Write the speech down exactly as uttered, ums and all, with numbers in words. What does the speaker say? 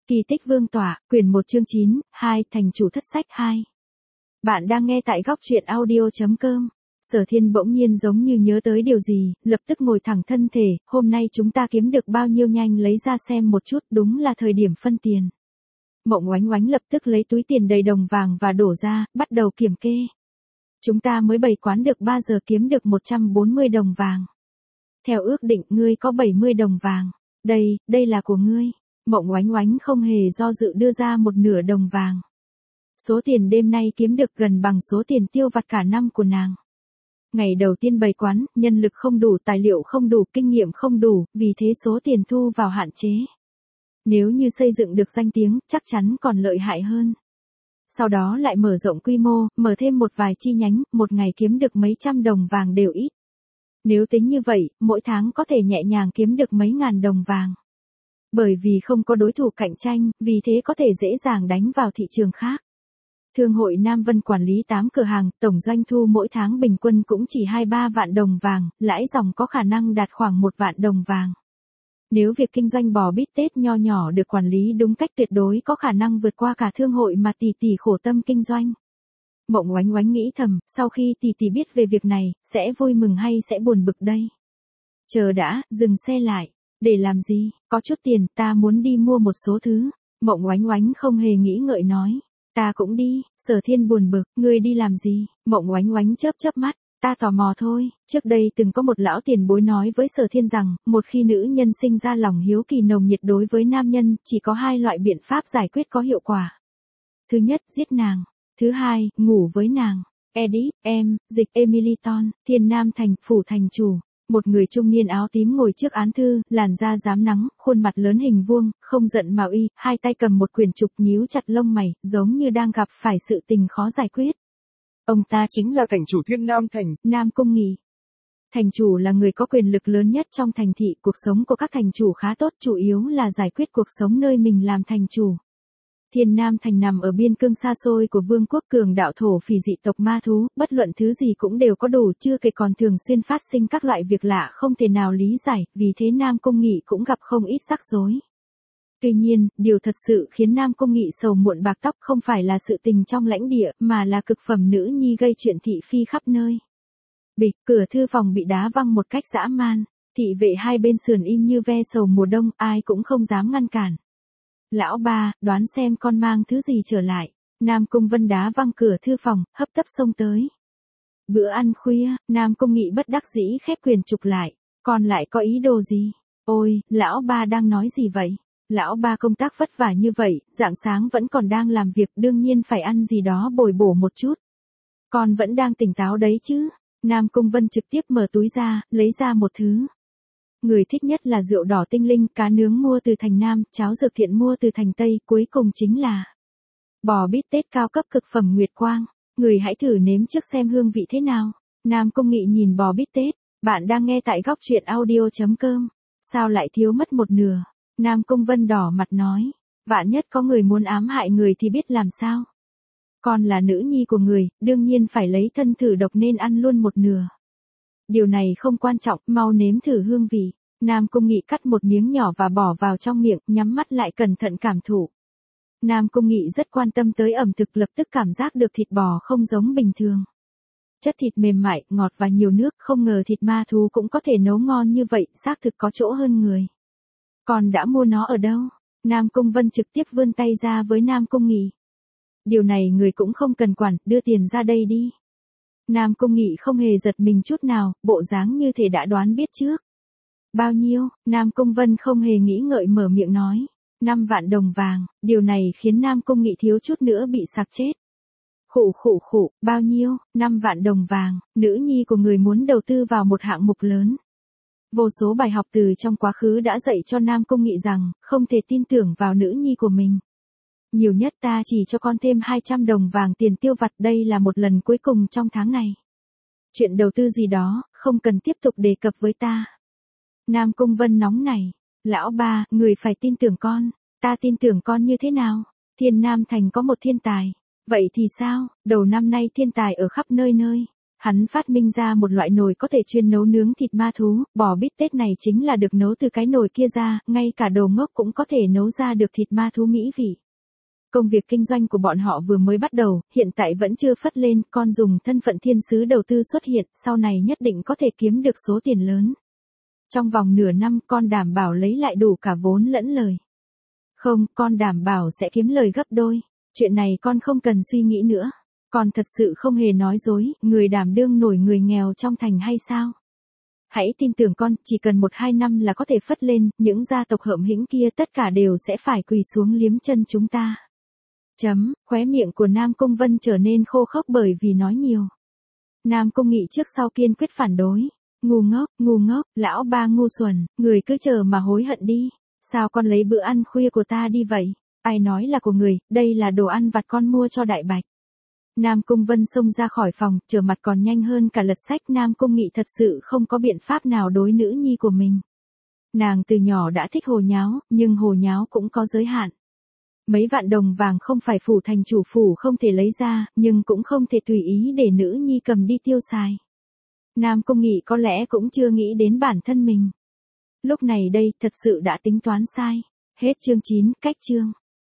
Kỳ tích vương tỏa, quyển một chương chín, hai, thành chủ thất sách hai. Bạn đang nghe tại góc truyện audio.com. Sở Thiên bỗng nhiên giống như nhớ tới điều gì, lập tức ngồi thẳng thân thể, hôm nay chúng ta kiếm được bao nhiêu nhanh lấy ra xem một chút, đúng là thời điểm phân tiền. Mộng Oánh Oánh lập tức lấy túi tiền đầy đồng vàng và đổ ra, bắt đầu kiểm kê. Chúng ta mới bày quán được ba giờ kiếm được một trăm bốn mươi đồng vàng. Theo ước định ngươi có bảy mươi đồng vàng. Đây, đây là của ngươi. Mộng Oánh Oánh không hề do dự đưa ra một nửa đồng vàng. Số tiền đêm nay kiếm được gần bằng số tiền tiêu vặt cả năm của nàng. Ngày đầu tiên bày quán, nhân lực không đủ, tài liệu không đủ, kinh nghiệm không đủ, vì thế số tiền thu vào hạn chế. Nếu như xây dựng được danh tiếng, chắc chắn còn lợi hại hơn. Sau đó lại mở rộng quy mô, mở thêm một vài chi nhánh, một ngày kiếm được mấy trăm đồng vàng đều ít. Nếu tính như vậy, mỗi tháng có thể nhẹ nhàng kiếm được mấy ngàn đồng vàng. Bởi vì không có đối thủ cạnh tranh, vì thế có thể dễ dàng đánh vào thị trường khác. Thương hội Nam Vân quản lý tám cửa hàng, tổng doanh thu mỗi tháng bình quân cũng chỉ hai ba vạn đồng vàng, lãi dòng có khả năng đạt khoảng một vạn đồng vàng. Nếu việc kinh doanh bò bít tết nho nhỏ được quản lý đúng cách tuyệt đối có khả năng vượt qua cả thương hội mà tỷ tỷ khổ tâm kinh doanh. Mộng Oánh Oánh nghĩ thầm, sau khi tỷ tỷ biết về việc này, sẽ vui mừng hay sẽ buồn bực đây? Chờ đã, dừng xe lại. Để làm gì, có chút tiền, ta muốn đi mua một số thứ. Mộng Oánh Oánh không hề nghĩ ngợi nói. Ta cũng đi. Sở Thiên buồn bực, ngươi đi làm gì? Mộng Oánh Oánh chớp chớp mắt. Ta tò mò thôi. Trước đây từng có một lão tiền bối nói với Sở Thiên rằng, một khi nữ nhân sinh ra lòng hiếu kỳ nồng nhiệt đối với nam nhân, chỉ có hai loại biện pháp giải quyết có hiệu quả. Thứ nhất, giết nàng. Thứ hai, ngủ với nàng. Edit, em, dịch Emiliton, Thiên Nam Thành, phủ thành chủ. Một người trung niên áo tím ngồi trước án thư, làn da rám nắng, khuôn mặt lớn hình vuông, không giận mà uy, hai tay cầm một quyển trục nhíu chặt lông mày, giống như đang gặp phải sự tình khó giải quyết. Ông ta chính là thành chủ Thiên Nam Thành, Nam Cung Nghị. Thành chủ là người có quyền lực lớn nhất trong thành thị, cuộc sống của các thành chủ khá tốt, chủ yếu là giải quyết cuộc sống nơi mình làm thành chủ. Thiên Nam Thành nằm ở biên cương xa xôi của vương quốc cường đạo thổ phỉ dị tộc ma thú, bất luận thứ gì cũng đều có đủ, chưa kể còn thường xuyên phát sinh các loại việc lạ không thể nào lý giải, vì thế Nam Cung Nghị cũng gặp không ít rắc rối. Tuy nhiên, điều thật sự khiến Nam Cung Nghị sầu muộn bạc tóc không phải là sự tình trong lãnh địa, mà là cực phẩm nữ nhi gây chuyện thị phi khắp nơi. Bịch, cửa thư phòng bị đá văng một cách dã man, thị vệ hai bên sườn im như ve sầu mùa đông, ai cũng không dám ngăn cản. Lão ba, đoán xem con mang thứ gì trở lại. Nam Cung Vân đá văng cửa thư phòng, hấp tấp xông tới. Bữa ăn khuya, Nam Cung Nghị bất đắc dĩ khép quyền trục lại. Con lại có ý đồ gì? Ôi, lão ba đang nói gì vậy? Lão ba công tác vất vả như vậy, rạng sáng vẫn còn đang làm việc, đương nhiên phải ăn gì đó bồi bổ một chút. Con vẫn đang tỉnh táo đấy chứ? Nam Cung Vân trực tiếp mở túi ra, lấy ra một thứ. Người thích nhất là rượu đỏ tinh linh, cá nướng mua từ thành Nam, cháo dược thiện mua từ thành Tây, cuối cùng chính là bò bít tết cao cấp cực phẩm Nguyệt Quang. Người hãy thử nếm trước xem hương vị thế nào. Nam Cung Nghị nhìn bò bít tết. Bạn đang nghe tại góc truyện audio.com. Sao lại thiếu mất một nửa? Nam Cung Vân đỏ mặt nói. Vạn nhất có người muốn ám hại người thì biết làm sao? Con là nữ nhi của người, đương nhiên phải lấy thân thử độc nên ăn luôn một nửa. Điều này không quan trọng, mau nếm thử hương vị. Nam Cung Nghị cắt một miếng nhỏ và bỏ vào trong miệng, nhắm mắt lại cẩn thận cảm thụ. Nam Cung Nghị rất quan tâm tới ẩm thực, lập tức cảm giác được thịt bò không giống bình thường. Chất thịt mềm mại, ngọt và nhiều nước, không ngờ thịt ma thú cũng có thể nấu ngon như vậy, xác thực có chỗ hơn người. Còn đã mua nó ở đâu? Nam Cung Vân trực tiếp vươn tay ra với Nam Cung Nghị. Điều này người cũng không cần quản, đưa tiền ra đây đi. Nam Cung Nghị không hề giật mình chút nào, bộ dáng như thể đã đoán biết trước. Bao nhiêu? Nam Cung Vân không hề nghĩ ngợi mở miệng nói. Năm vạn đồng vàng, điều này khiến Nam Cung Nghị thiếu chút nữa bị sặc chết. Khụ khụ khụ, bao nhiêu? Năm vạn đồng vàng, nữ nhi của người muốn đầu tư vào một hạng mục lớn. Vô số bài học từ trong quá khứ đã dạy cho Nam Cung Nghị rằng, không thể tin tưởng vào nữ nhi của mình. Nhiều nhất ta chỉ cho con thêm hai trăm đồng vàng tiền tiêu vặt, đây là một lần cuối cùng trong tháng này. Chuyện đầu tư gì đó, không cần tiếp tục đề cập với ta. Nam Cung Vân nóng này. Lão ba, người phải tin tưởng con. Ta tin tưởng con như thế nào? Thiên Nam Thành có một thiên tài. Vậy thì sao? Đầu năm nay thiên tài ở khắp nơi nơi. Hắn phát minh ra một loại nồi có thể chuyên nấu nướng thịt ma thú, bò bít tết này chính là được nấu từ cái nồi kia ra, ngay cả đồ ngốc cũng có thể nấu ra được thịt ma thú mỹ vị. Công việc kinh doanh của bọn họ vừa mới bắt đầu, hiện tại vẫn chưa phất lên, con dùng thân phận thiên sứ đầu tư xuất hiện, sau này nhất định có thể kiếm được số tiền lớn. Trong vòng nửa năm con đảm bảo lấy lại đủ cả vốn lẫn lời. Không, con đảm bảo sẽ kiếm lời gấp đôi. Chuyện này con không cần suy nghĩ nữa. Con thật sự không hề nói dối, người đảm đương nổi người nghèo trong thành hay sao? Hãy tin tưởng con, chỉ cần một hai năm là có thể phất lên, những gia tộc hợm hĩnh kia tất cả đều sẽ phải quỳ xuống liếm chân chúng ta. Chấm, khóe miệng của Nam Cung Vân trở nên khô khốc bởi vì nói nhiều. Nam Cung Nghị trước sau kiên quyết phản đối. Ngu ngốc, ngu ngốc, lão ba ngu xuẩn, người cứ chờ mà hối hận đi. Sao con lấy bữa ăn khuya của ta đi vậy? Ai nói là của người, đây là đồ ăn vặt con mua cho Đại Bạch. Nam Cung Vân xông ra khỏi phòng, trở mặt còn nhanh hơn cả lật sách. Nam Cung Nghị thật sự không có biện pháp nào đối nữ nhi của mình. Nàng từ nhỏ đã thích hồ nháo, nhưng hồ nháo cũng có giới hạn. Mấy vạn đồng vàng không phải phủ thành chủ phủ không thể lấy ra, nhưng cũng không thể tùy ý để nữ nhi cầm đi tiêu xài. Nam Cung Nghị có lẽ cũng chưa nghĩ đến bản thân mình. Lúc này đây, thật sự đã tính toán sai. Hết chương chín, cách chương.